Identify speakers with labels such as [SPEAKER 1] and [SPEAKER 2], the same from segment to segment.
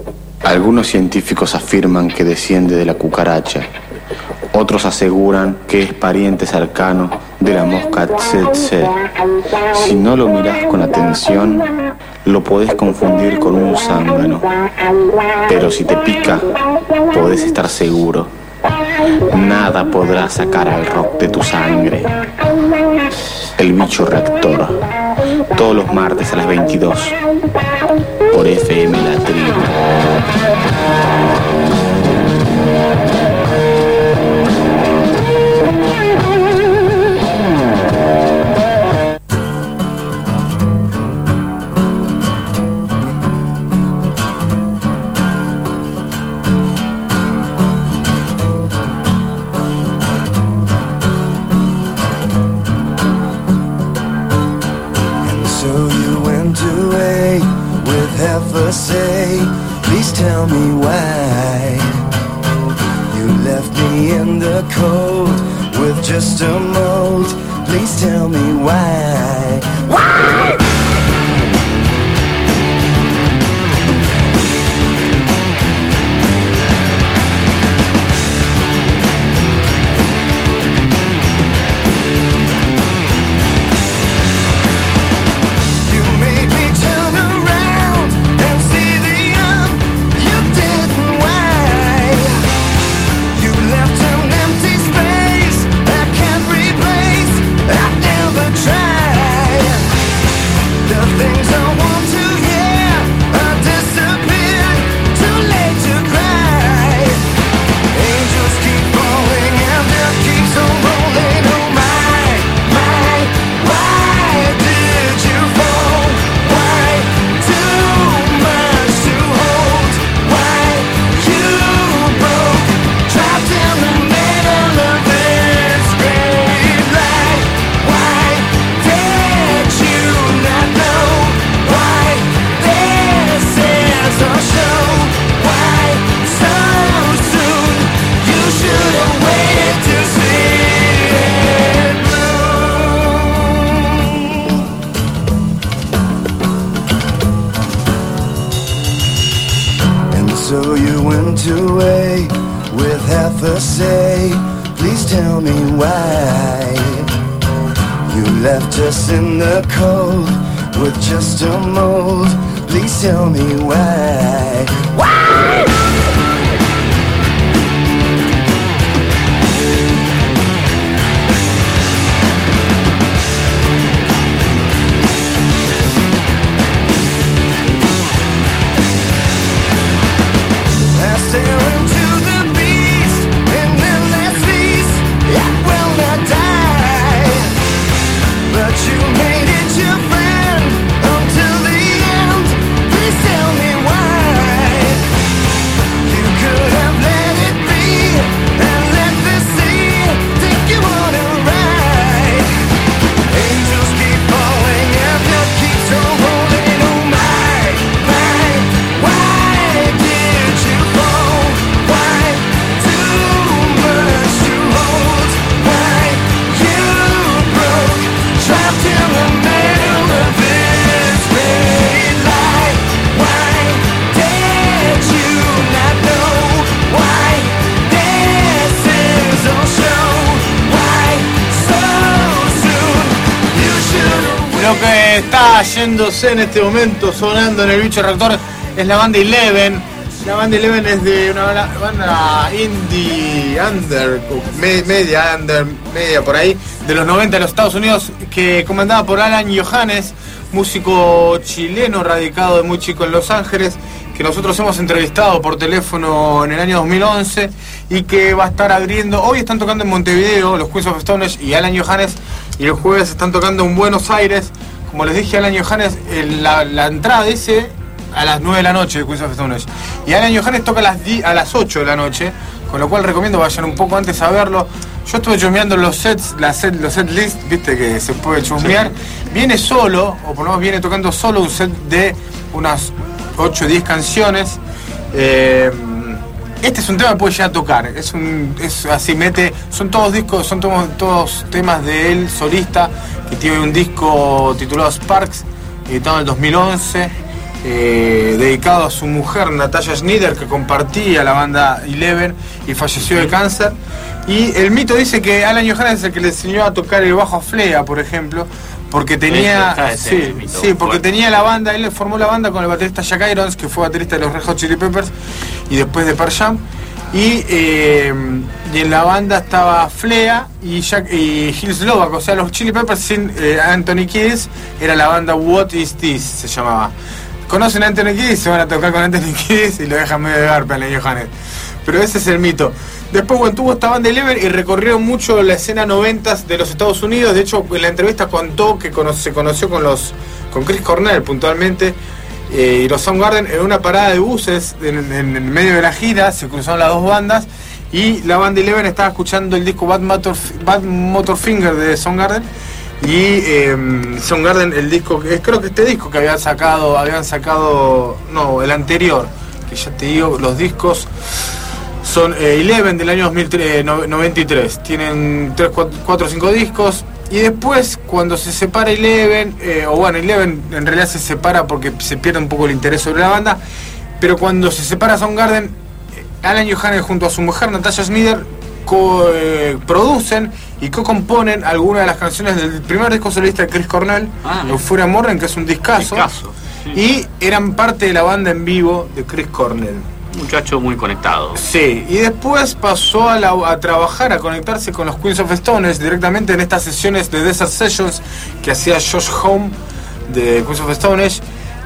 [SPEAKER 1] Algunos científicos afirman que desciende de la cucaracha. Otros aseguran que es pariente cercano de la mosca tsetse. Si no lo mirás con atención, lo podés confundir con un zángano. Pero si te pica, podés estar seguro. Nada podrá sacar al rock de tu sangre. El bicho reactor. Todos los martes a las 22. Por FM La Tribu.
[SPEAKER 2] Say, please tell me why you left me in the cold with just a mold. Please tell me why. Why? So you went away with half a say. Please tell me why you left us in the cold with just a mold. Please tell me why. Why?
[SPEAKER 3] Lo que está yéndose en este momento, sonando en el bicho reactor, es la banda Eleven. La banda Eleven es de una banda indie, media por ahí, de los 90 de los Estados Unidos, que comandada por Alan Johannes, músico chileno radicado de muy chico en Los Ángeles, que nosotros hemos entrevistado por teléfono en el año 2011 y que va a estar abriendo. Hoy están tocando en Montevideo los Queens of Stone Age y Alan Johannes, y el jueves están tocando en Buenos Aires. Como les dije, Alan Johannes, la entrada dice a las 9 de la noche de Queens of Stone Age, y Alan Johannes toca a las 8 de la noche, con lo cual recomiendo vayan un poco antes a verlo. Yo estuve chusmeando los set list, viste que se puede chusmear. Sí. Viene solo, o por lo menos viene tocando solo un set de unas 8 o 10 canciones. Este es un tema que puede llegar a tocar. Es así, son todos discos, son todos temas de él, solista, que tiene un disco titulado Sparks, editado en el 2011. dedicado a su mujer Natalia Schneider, que compartía la banda Eleven y falleció de cáncer. Y el mito dice que Alan Johannes es el que le enseñó a tocar el bajo a Flea, por ejemplo, porque tenía porque tenía la banda. Él formó la banda con el baterista Jack Irons, que fue baterista de los Red Hot Chili Peppers y después de Pearl Jam. Y en la banda estaba Flea y Gil Slovak, o sea, los Chili Peppers sin Anthony Kiedis. Era la banda What Is This, se llamaba. Conocen a Anthony Kiedis, se van a tocar con Anthony Kiedis y lo dejan medio de garpa en la Johannes. Pero ese es el mito. Después, bueno, tuvo esta banda Eleven y recorrió mucho la escena 90s de los Estados Unidos. De hecho, en la entrevista contó que se conoció con Chris Cornell puntualmente, y los Soundgarden en una parada de buses en medio de la gira. Se cruzaron las dos bandas y la banda Eleven estaba escuchando el disco Bad Motor Finger de Soundgarden. Y Soundgarden, el disco, creo que este disco que habían sacado, no, el anterior, que ya te digo, los discos son Eleven del año 93, tienen 3, 4, 5 discos. Y después, cuando se separa Eleven, Eleven en realidad se separa porque se pierde un poco el interés sobre la banda, pero cuando se separa Soundgarden, Alan Johannes junto a su mujer Natalia Schneider producen y co-componen algunas de las canciones del primer disco solista de Chris Cornell, Euphoria Morning, que es trabajo, sí. Y eran parte de la banda en vivo de Chris Cornell.
[SPEAKER 4] Muchacho muy conectado.
[SPEAKER 3] Sí, y después pasó a trabajar, a conectarse con los Queens of Stone Age directamente en estas sesiones de Desert Sessions que hacía Josh Homme de Queens of Stone Age.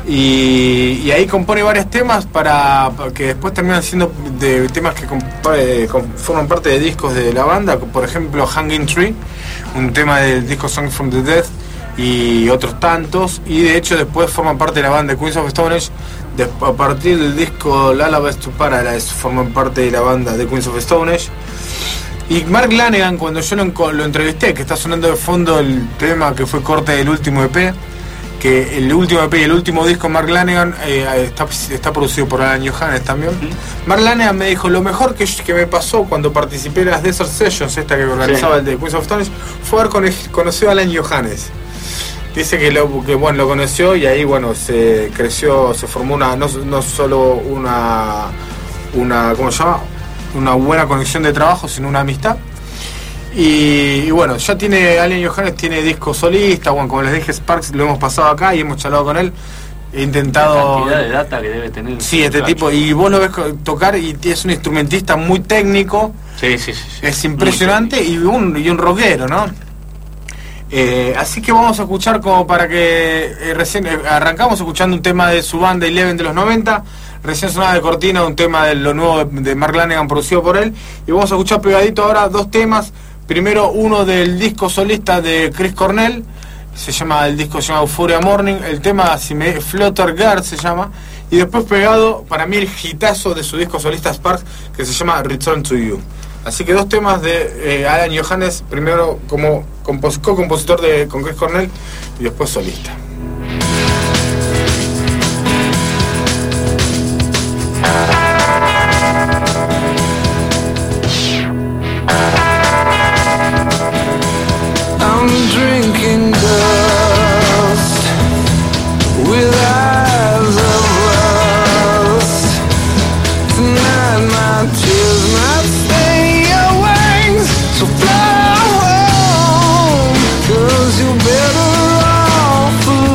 [SPEAKER 3] Y ahí compone varios temas para que después terminan siendo de temas que forman parte de discos de la banda, por ejemplo Hanging Tree, un tema del disco Song from the Dead, y otros tantos. Y de hecho después forman parte de la banda de Queens of Stone Age. A partir del disco Lullabies to Paradise forman parte de la banda de Queens of Stone Age. Y Mark Lanegan, cuando yo lo entrevisté, que está sonando de fondo el tema que fue corte del último EP, que el último EP y el último disco Mark Lanegan está producido por Alan Johannes también. Mark Lanegan me dijo: lo mejor que me pasó cuando participé en las Desert Sessions, esta que organizaba el de Queens of Stone Age, fue haber conocido a Alan Johannes. Dice que lo conoció y ahí se creció, se formó no solo una ¿cómo se llama? Una buena conexión de trabajo, sino una amistad. Y bueno, ya Alan Johannes tiene disco solista, como les dije, Sparks lo hemos pasado acá y hemos charlado con él. He intentado...
[SPEAKER 4] La cantidad de data que debe tener.
[SPEAKER 3] Sí, este tipo, y vos lo ves tocar y es un instrumentista muy técnico.
[SPEAKER 4] Sí.
[SPEAKER 3] Es impresionante y un rockero, ¿no? Así que vamos a escuchar, como para que recién arrancamos escuchando un tema de su banda Eleven de los 90, recién sonaba de cortina un tema de lo nuevo de Mark Lanegan producido por él, y vamos a escuchar pegadito ahora dos temas. Primero uno del disco solista de Chris Cornell, el disco se llama Euphoria Morning, el tema Flutter Girl se llama, y después pegado para mí el hitazo de su disco solista Sparks, que se llama Return to You. Así que dos temas de Alan Johannes, primero como co-compositor con Chris Cornell y después solista.
[SPEAKER 2] I'm drinking dust with eyes of rust. Tonight my tears might stay your wings, so fly home, 'cause you're better off alone.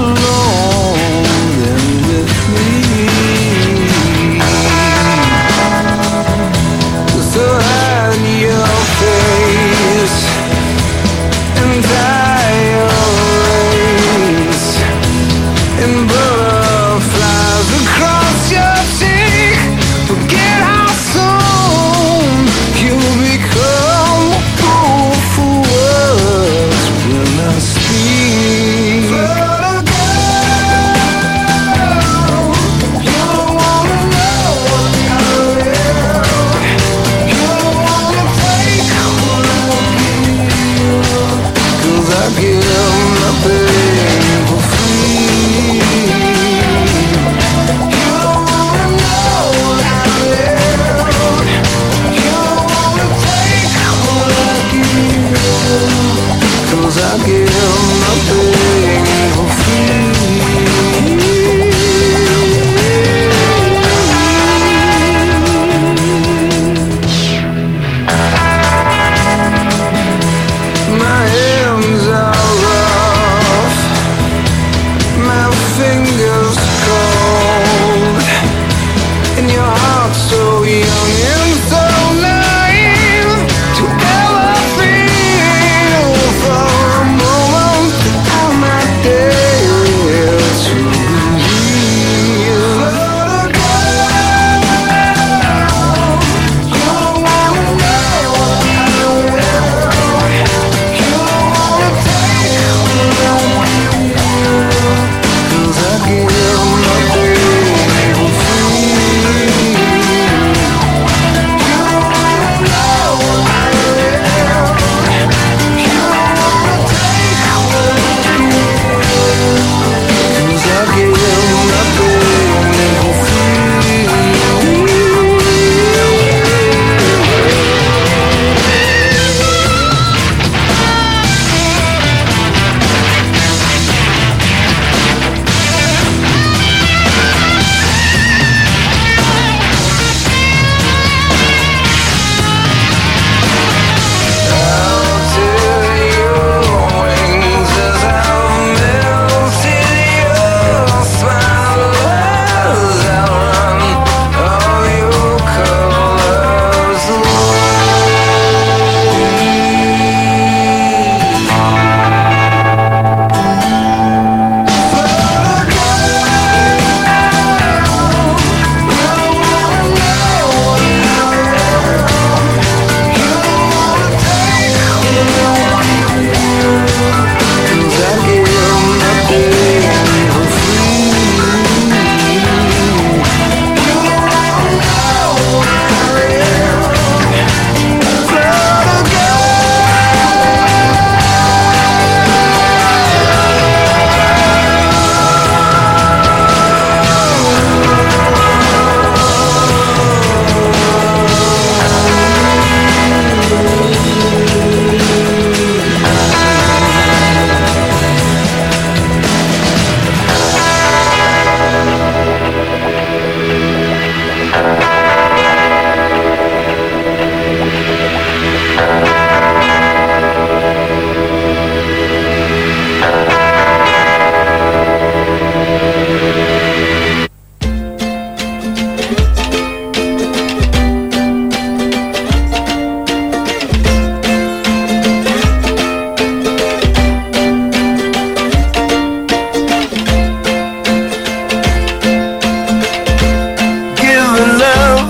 [SPEAKER 2] Given love,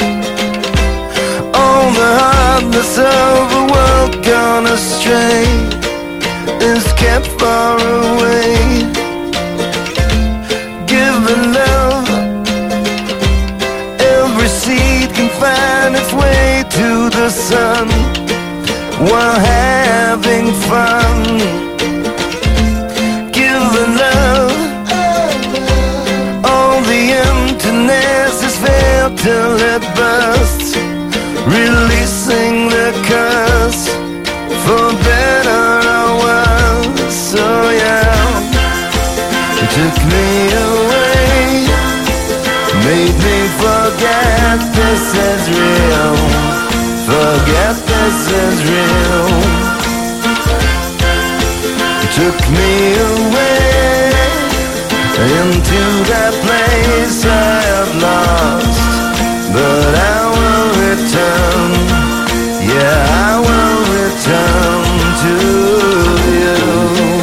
[SPEAKER 2] all the hardness of a world gone astray is kept far away. Given love, every seed can find its way to the sun while having fun. Given love, all the emptiness is felt till it bursts, releasing the curse for better or worse. So yeah, it took me away, made me forget this is real, forget this is real. It took me away into that place I have lost, but I will return, yeah, I will return to you.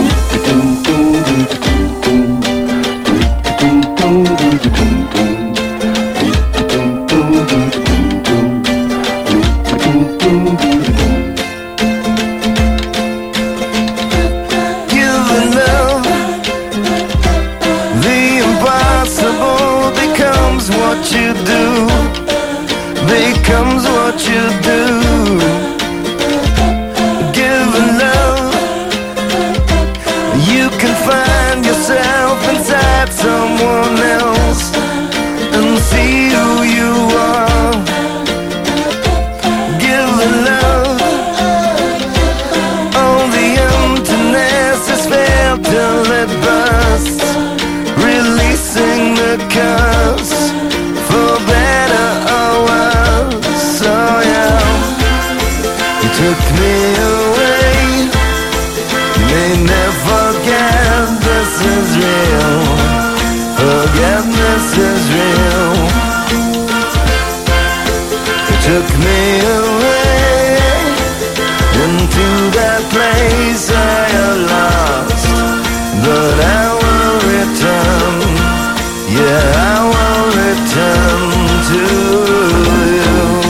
[SPEAKER 2] Given love, the impossible becomes what you do, becomes what you do. Given love, you can find yourself inside someone else and see who you are. Given love, all the emptiness is felt till it bursts, releasing the curse for better or worse. So yeah, you took me away, made me forget this is real, forgiveness is real. You took me away into that place I have lost, but I will return, yeah, I will return to you.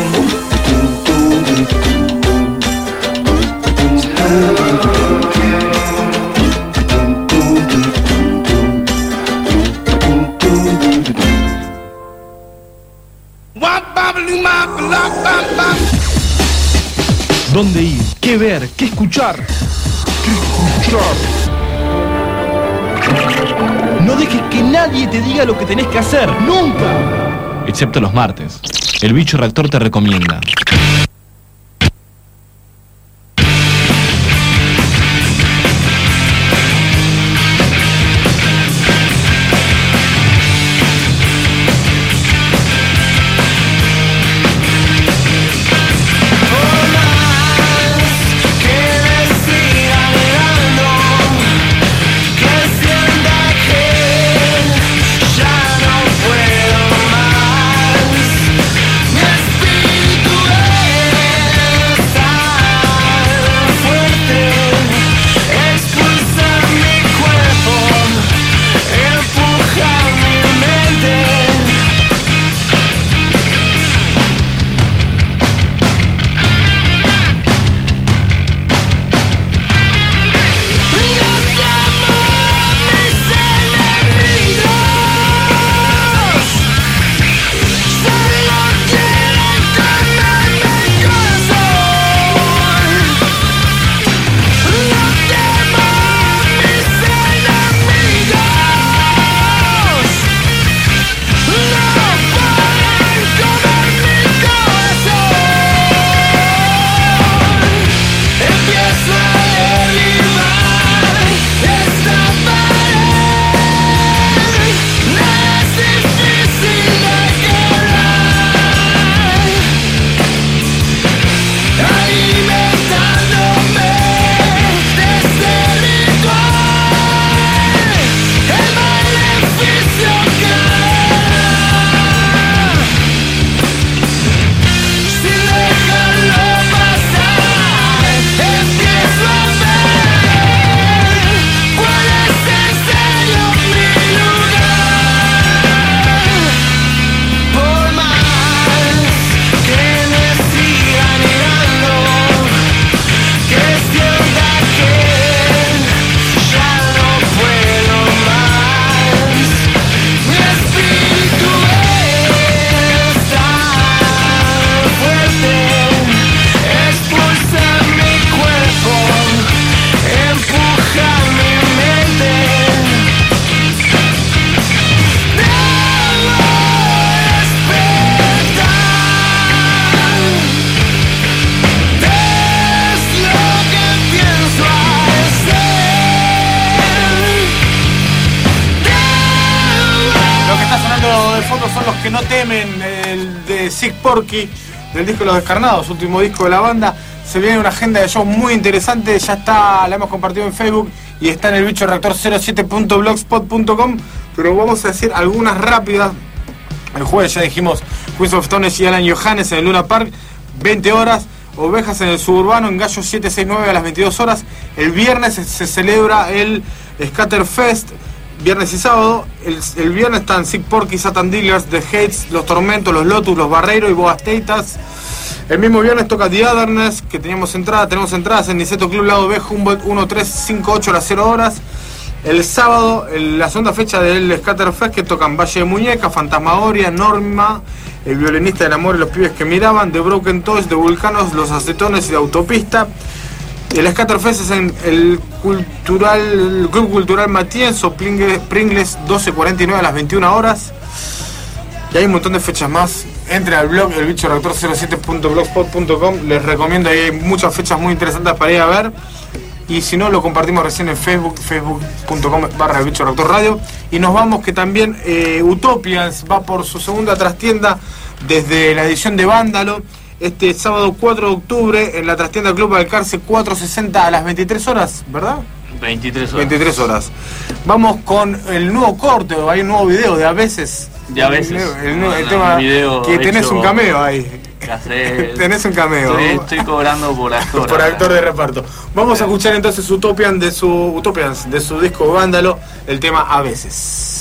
[SPEAKER 5] ¿Dónde ir? ¿Qué ver? ¿Qué escuchar? ¿Qué escuchar? No dejes que nadie te diga lo que tenés que hacer, nunca. Excepto los martes. El bicho reactor te recomienda.
[SPEAKER 2] Ya no puedo más, mi espíritu
[SPEAKER 3] que no temen, el de Sick Porky, del disco Los Descarnados, último disco de la banda. Se viene una agenda de shows muy interesante, ya está, la hemos compartido en Facebook y está en el bichoreactor07.blogspot.com, pero vamos a decir algunas rápidas. El jueves ya dijimos Queens of Stone Age y Alan Johannes en el Luna Park, 20 horas. Ovejas en el Suburbano, en Gallo 769 a las 22 horas. El viernes se celebra el Scatterfest, viernes y sábado. El viernes están Sick Porky, Satan Dealers, The Hates, Los Tormentos, Los Lotus, Los Barreiros y Boas Teitas. El mismo viernes toca The Otherness, que tenemos entradas en Niceto Club Lado B, Humboldt 1358 a las 0 horas. El sábado, la segunda fecha del Scatterfest, que tocan Valle de Muñeca, Fantasmagoria, Norma, El Violinista del Amor y Los Pibes que Miraban, The Broken Toys, The Vulcanos, Los Acetones y The Autopista. El Scatterfest es en el Club Cultural Matienzo, Pringles 1249 a las 21 horas. Y hay un montón de fechas más. Entre al blog elbichoreactor07.blogspot.com. Les recomiendo, ahí hay muchas fechas muy interesantes para ir a ver. Y si no, lo compartimos recién en Facebook, facebook.com/elbichoreactorradio. Y nos vamos que también Utopians va por su segunda trastienda desde la edición de Vándalo. Este sábado 4 de octubre en la trastienda Club Alcarce 460 a las 23 horas, ¿verdad?
[SPEAKER 4] 23 horas.
[SPEAKER 3] 23 horas. Vamos con el nuevo corte, hay un nuevo video de A Veces.
[SPEAKER 4] De A Veces.
[SPEAKER 3] El tema
[SPEAKER 4] video
[SPEAKER 3] que tenés un cameo ahí. Tenés un cameo.
[SPEAKER 4] Estoy cobrando por actor.
[SPEAKER 3] Por actor de reparto. Vamos a escuchar entonces Utopians de su disco Vándalo, el tema A Veces.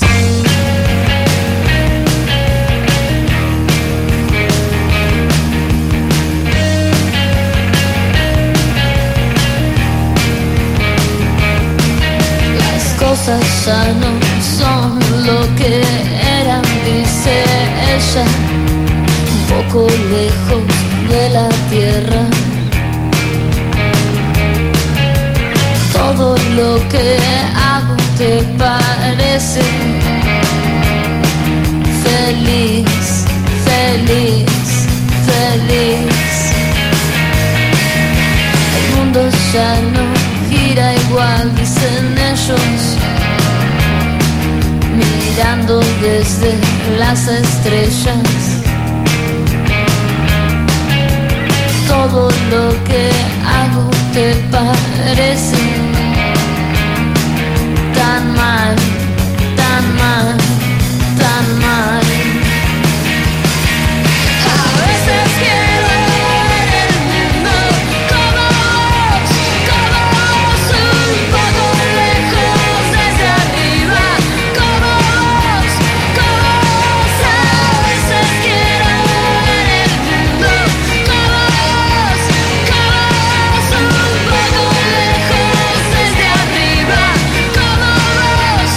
[SPEAKER 6] Las cosas ya no son lo que eran, dice ella, un poco lejos de la tierra. Todo lo que hago te parece feliz, feliz, feliz. El mundo ya no gira igual, dicen ellos, mirando desde las estrellas. Todo lo que hago te parece tan mal, tan mal, tan mal. A veces quiero ver el mundo como vos, un poco lejos desde arriba, como vos. A veces quiero ver el mundo como vos, un poco lejos desde arriba, como vos,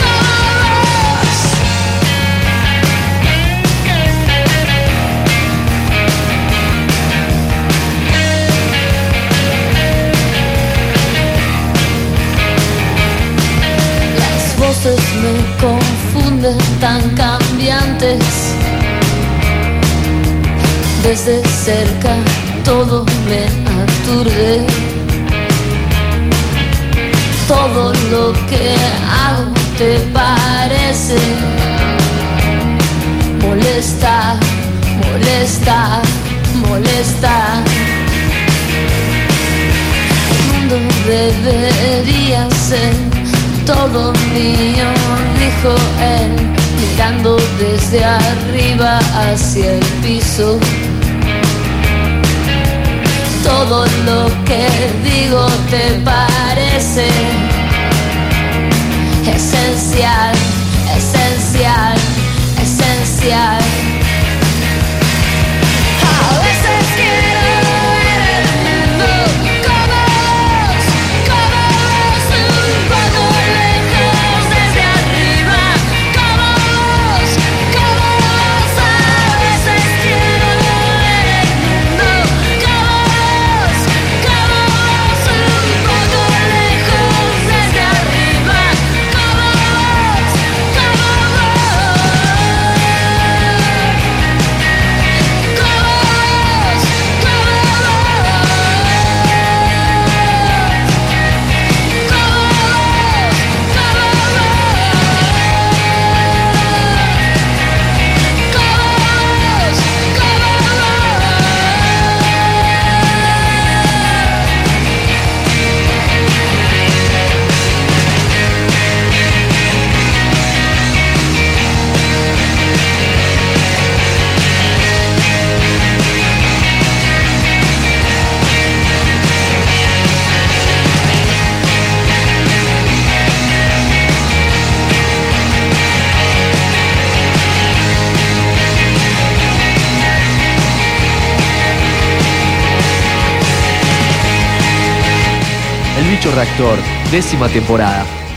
[SPEAKER 6] Las voces me confunden, tan cambiantes. Desde cerca todo me aturde. Todo lo que hago te parece molestar, molestar, molestar. El mundo debería ser todo mío, dijo él, mirando desde arriba hacia el piso. Todo lo que digo te parece esencial, esencial, esencial. A veces quiero ver el mundo como vos, un poco lejos desde arriba, como vos. A veces quiero ver el mundo como vos, un poco lejos desde arriba, como vos, como vos.
[SPEAKER 7] Bicho Reactor, 10ª temporada.